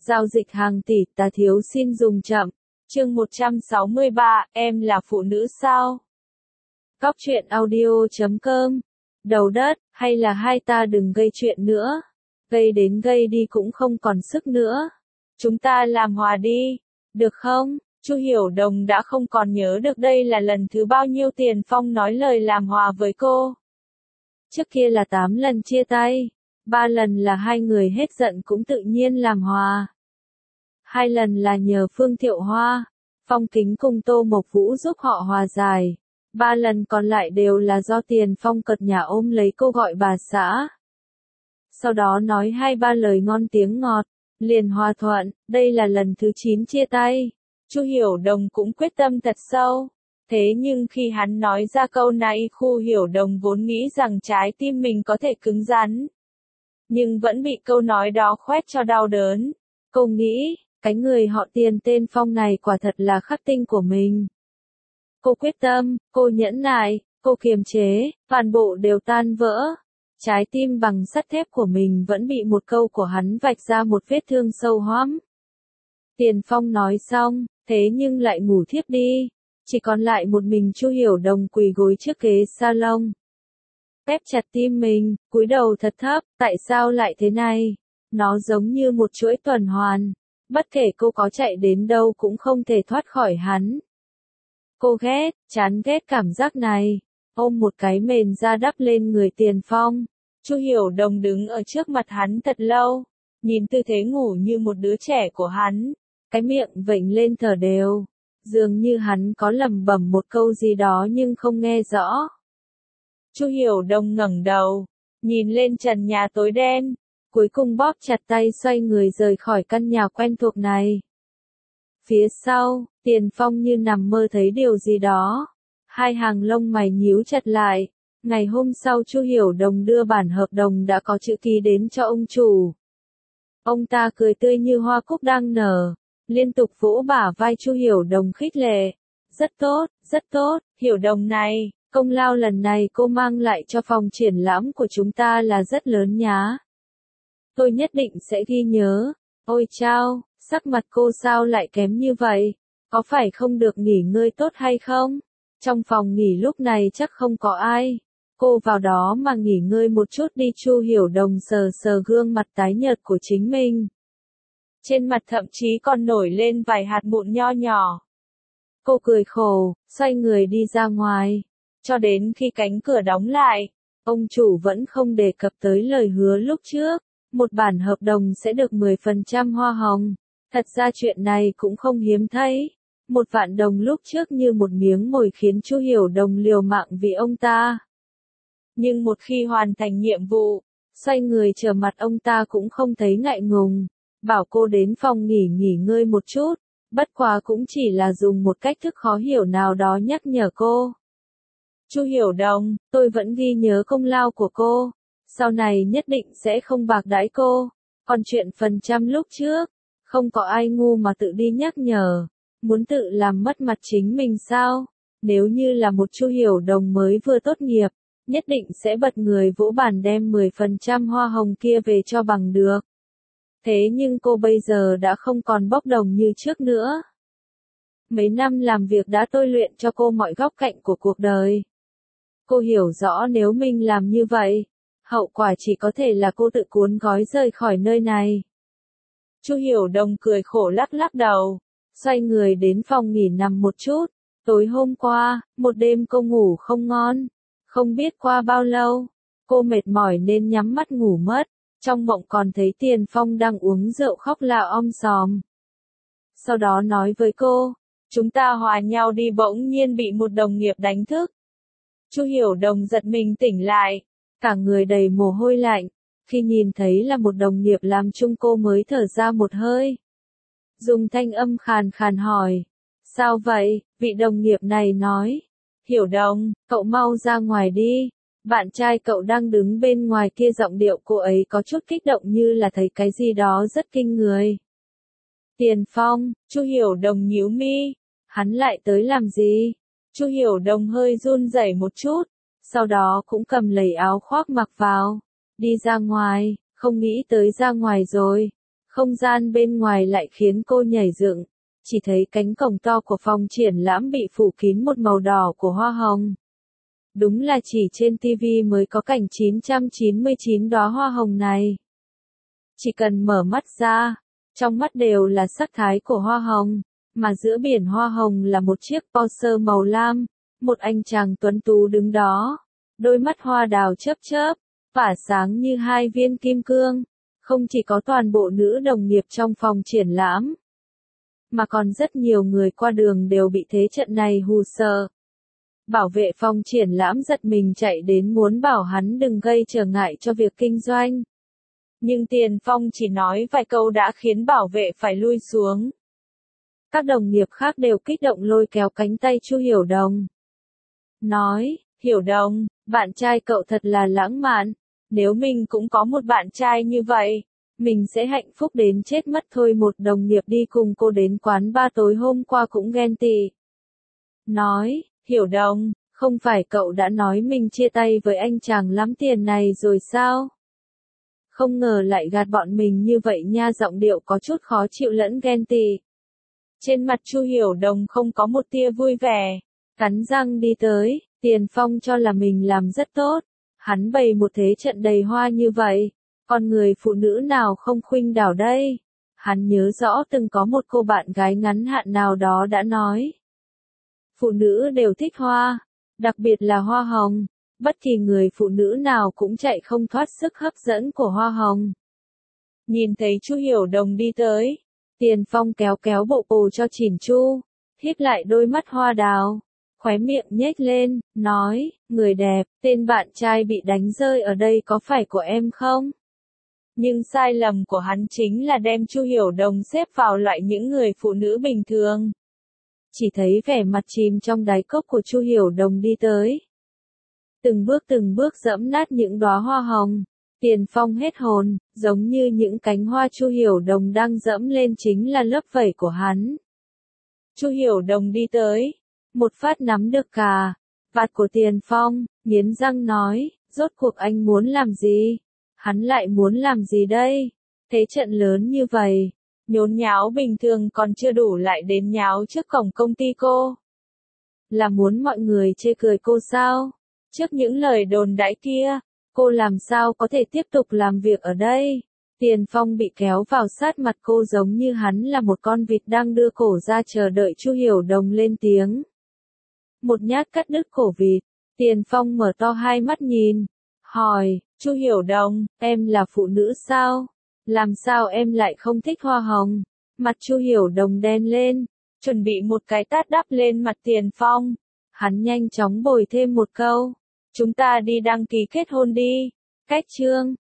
Giao dịch hàng tỷ, ta thiếu xin dùng chậm. Chương 163, em là phụ nữ sao? Góc truyện audio.com. Đầu đất, hay là hai ta đừng gây chuyện nữa. Gây đến gây đi cũng không còn sức nữa. Chúng ta làm hòa đi, được không? Chu Hiểu Đồng đã không còn nhớ được đây là lần thứ bao nhiêu Tiền Phong nói lời làm hòa với cô. Trước kia là 8 lần chia tay, 3 lần là hai người hết giận cũng tự nhiên làm hòa. 2 lần là nhờ Phương Thiệu Hoa, Phong Kính cùng Tô Mộc Vũ giúp họ hòa giải. 3 lần còn lại đều là do Tiền Phong cợt nhả ôm lấy cô gọi bà xã. Sau đó nói 2-3 lời ngon tiếng ngọt, liền hòa thuận. Đây là lần thứ 9 chia tay. Chu Hiểu Đồng cũng quyết tâm thật sâu. Thế nhưng khi hắn nói ra câu này, Chu Hiểu Đồng vốn nghĩ rằng trái tim mình có thể cứng rắn. Nhưng vẫn bị câu nói đó khoét cho đau đớn. Cô nghĩ, cái người họ Tiền tên Phong này quả thật là khắc tinh của mình. Cô quyết tâm, cô nhẫn nại, cô kiềm chế, toàn bộ đều tan vỡ. Trái tim bằng sắt thép của mình vẫn bị một câu của hắn vạch ra một vết thương sâu hoắm. Tiền Phong nói xong, thế nhưng lại ngủ thiếp đi. Chỉ còn lại một mình Chu Hiểu Đồng quỳ gối trước ghế salon. Ép chặt tim mình, cúi đầu thật thấp, tại sao lại thế này? Nó giống như một chuỗi tuần hoàn. Bất kể cô có chạy đến đâu cũng không thể thoát khỏi hắn. Cô chán ghét cảm giác này. Ôm một cái mền ra đắp lên người Tiền Phong. Chu Hiểu Đồng đứng ở trước mặt hắn thật lâu. Nhìn tư thế ngủ như một đứa trẻ của hắn. Cái miệng vểnh lên thở đều. Dường như hắn có lẩm bẩm một câu gì đó nhưng không nghe rõ. Chu Hiểu Đồng ngẩng đầu. Nhìn lên trần nhà tối đen. Cuối cùng bóp chặt tay xoay người rời khỏi căn nhà quen thuộc này. Phía sau, Tiền Phong như nằm mơ thấy điều gì đó. Hai hàng lông mày nhíu chặt lại. Ngày hôm sau Chu Hiểu Đồng đưa bản hợp đồng đã có chữ ký đến cho ông chủ. Ông ta cười tươi như hoa cúc đang nở. Liên tục vỗ bả vai Chu Hiểu Đồng khích lệ. Rất tốt, Hiểu Đồng này, công lao lần này cô mang lại cho phòng triển lãm của chúng ta là rất lớn nhá. Tôi nhất định sẽ ghi nhớ. Ôi chao, sắc mặt cô sao lại kém như vậy? Có phải không được nghỉ ngơi tốt hay không? Trong phòng nghỉ lúc này chắc không có ai. Cô vào đó mà nghỉ ngơi một chút đi. Chu Hiểu Đồng sờ sờ gương mặt tái nhợt của chính mình. Trên mặt thậm chí còn nổi lên vài hạt mụn nho nhỏ. Cô cười khổ, xoay người đi ra ngoài. Cho đến khi cánh cửa đóng lại, ông chủ vẫn không đề cập tới lời hứa lúc trước. Một bản hợp đồng sẽ được 10% hoa hồng. Thật ra chuyện này cũng không hiếm thấy. 1.000.000 đồng lúc trước như một miếng mồi khiến Chu Hiểu Đồng liều mạng vì ông ta. Nhưng một khi hoàn thành nhiệm vụ, xoay người trở mặt ông ta cũng không thấy ngại ngùng. Bảo cô đến phòng nghỉ ngơi một chút. Bất quá cũng chỉ là dùng một cách thức khó hiểu nào đó nhắc nhở cô. Chu Hiểu Đồng, tôi vẫn ghi nhớ công lao của cô. Sau này nhất định sẽ không bạc đãi cô. Còn chuyện phần trăm lúc trước, không có ai ngu mà tự đi nhắc nhở. Muốn tự làm mất mặt chính mình sao? Nếu như là một Chu Hiểu Đồng mới vừa tốt nghiệp, nhất định sẽ bật người vỗ bàn đem 10% hoa hồng kia về cho bằng được. Thế nhưng cô bây giờ đã không còn bốc đồng như trước nữa. Mấy năm làm việc đã tôi luyện cho cô mọi góc cạnh của cuộc đời. Cô hiểu rõ nếu mình làm như vậy, hậu quả chỉ có thể là cô tự cuốn gói rời khỏi nơi này. Chu Hiểu Đồng cười khổ lắc lắc đầu, xoay người đến phòng nghỉ nằm một chút. Tối hôm qua, một đêm cô ngủ không ngon. Không biết qua bao lâu, cô mệt mỏi nên nhắm mắt ngủ mất. Trong mộng còn thấy Tiền Phong đang uống rượu khóc la om sòm. Sau đó nói với cô, chúng ta hòa nhau đi. Bỗng nhiên bị một đồng nghiệp đánh thức. Chu Hiểu Đồng giật mình tỉnh lại, cả người đầy mồ hôi lạnh. Khi nhìn thấy là một đồng nghiệp làm chung cô mới thở ra một hơi. Dùng thanh âm khàn khàn hỏi, sao vậy? Vị đồng nghiệp này nói, Hiểu Đồng, cậu mau ra ngoài đi. Bạn trai cậu đang đứng bên ngoài kia. Giọng điệu cô ấy có chút kích động như là thấy cái gì đó rất kinh người. Tiền Phong, Chu Hiểu Đồng nhíu mi. Hắn lại tới làm gì? Chu Hiểu Đồng hơi run rẩy một chút. Sau đó cũng cầm lấy áo khoác mặc vào. Đi ra ngoài, không nghĩ tới ra ngoài rồi. Không gian bên ngoài lại khiến cô nhảy dựng, chỉ thấy cánh cổng to của phòng triển lãm bị phủ kín một màu đỏ của hoa hồng. Đúng là chỉ trên TV mới có cảnh 999 đóa hoa hồng này. Chỉ cần mở mắt ra, trong mắt đều là sắc thái của hoa hồng, mà giữa biển hoa hồng là một chiếc Porsche màu lam, một anh chàng tuấn tú đứng đó, đôi mắt hoa đào chớp chớp, tỏa sáng như hai viên kim cương. Không chỉ có toàn bộ nữ đồng nghiệp trong phòng triển lãm, mà còn rất nhiều người qua đường đều bị thế trận này hù sợ. Bảo vệ phòng triển lãm giật mình chạy đến muốn bảo hắn đừng gây trở ngại cho việc kinh doanh. Nhưng Tiền Phong chỉ nói vài câu đã khiến bảo vệ phải lui xuống. Các đồng nghiệp khác đều kích động lôi kéo cánh tay Chu Hiểu Đồng. Nói, Hiểu Đồng, bạn trai cậu thật là lãng mạn. Nếu mình cũng có một bạn trai như vậy, mình sẽ hạnh phúc đến chết mất thôi. Một đồng nghiệp đi cùng cô đến quán bar tối hôm qua cũng ghen tị. Nói, Hiểu Đồng, không phải cậu đã nói mình chia tay với anh chàng lắm tiền này rồi sao? Không ngờ lại gạt bọn mình như vậy nha. Giọng điệu có chút khó chịu lẫn ghen tị. Trên mặt Chu Hiểu Đồng không có một tia vui vẻ, cắn răng đi tới. Tiền Phong cho là mình làm rất tốt. Hắn bày một thế trận đầy hoa như vậy, còn người phụ nữ nào không khuynh đảo đây? Hắn nhớ rõ từng có một cô bạn gái ngắn hạn nào đó đã nói. Phụ nữ đều thích hoa, đặc biệt là hoa hồng. Bất kỳ người phụ nữ nào cũng chạy không thoát sức hấp dẫn của hoa hồng. Nhìn thấy Chu Hiểu Đồng đi tới, Tiền Phong kéo kéo bộ bồ cho chỉn chu, híp lại đôi mắt hoa đào. Khóe miệng nhếch lên, nói, người đẹp, tên bạn trai bị đánh rơi ở đây có phải của em không? Nhưng sai lầm của hắn chính là đem Chu Hiểu Đồng xếp vào loại những người phụ nữ bình thường. Chỉ thấy vẻ mặt chìm trong đáy cốc của Chu Hiểu Đồng đi tới. Từng bước dẫm nát những đóa hoa hồng. Tiền Phong hết hồn, giống như những cánh hoa Chu Hiểu Đồng đang dẫm lên chính là lớp vảy của hắn. Chu Hiểu Đồng đi tới. Một phát nắm được cà vạt của Tiền Phong, nghiến răng nói, rốt cuộc anh muốn làm gì? Hắn lại muốn làm gì đây? Thế trận lớn như vậy, nhốn nháo bình thường còn chưa đủ lại đến nháo trước cổng công ty cô. Là muốn mọi người chê cười cô sao? Trước những lời đồn đãi kia, cô làm sao có thể tiếp tục làm việc ở đây? Tiền Phong bị kéo vào sát mặt cô giống như hắn là một con vịt đang đưa cổ ra chờ đợi Chu Hiểu Đồng lên tiếng. Một nhát cắt đứt cổ vịt, Tiền Phong mở to hai mắt nhìn, hỏi, Chu Hiểu Đồng, em là phụ nữ sao? Làm sao em lại không thích hoa hồng? Mặt Chu Hiểu Đồng đen lên, chuẩn bị một cái tát đắp lên mặt Tiền Phong. Hắn nhanh chóng bồi thêm một câu, chúng ta đi đăng ký kết hôn đi. Cách chương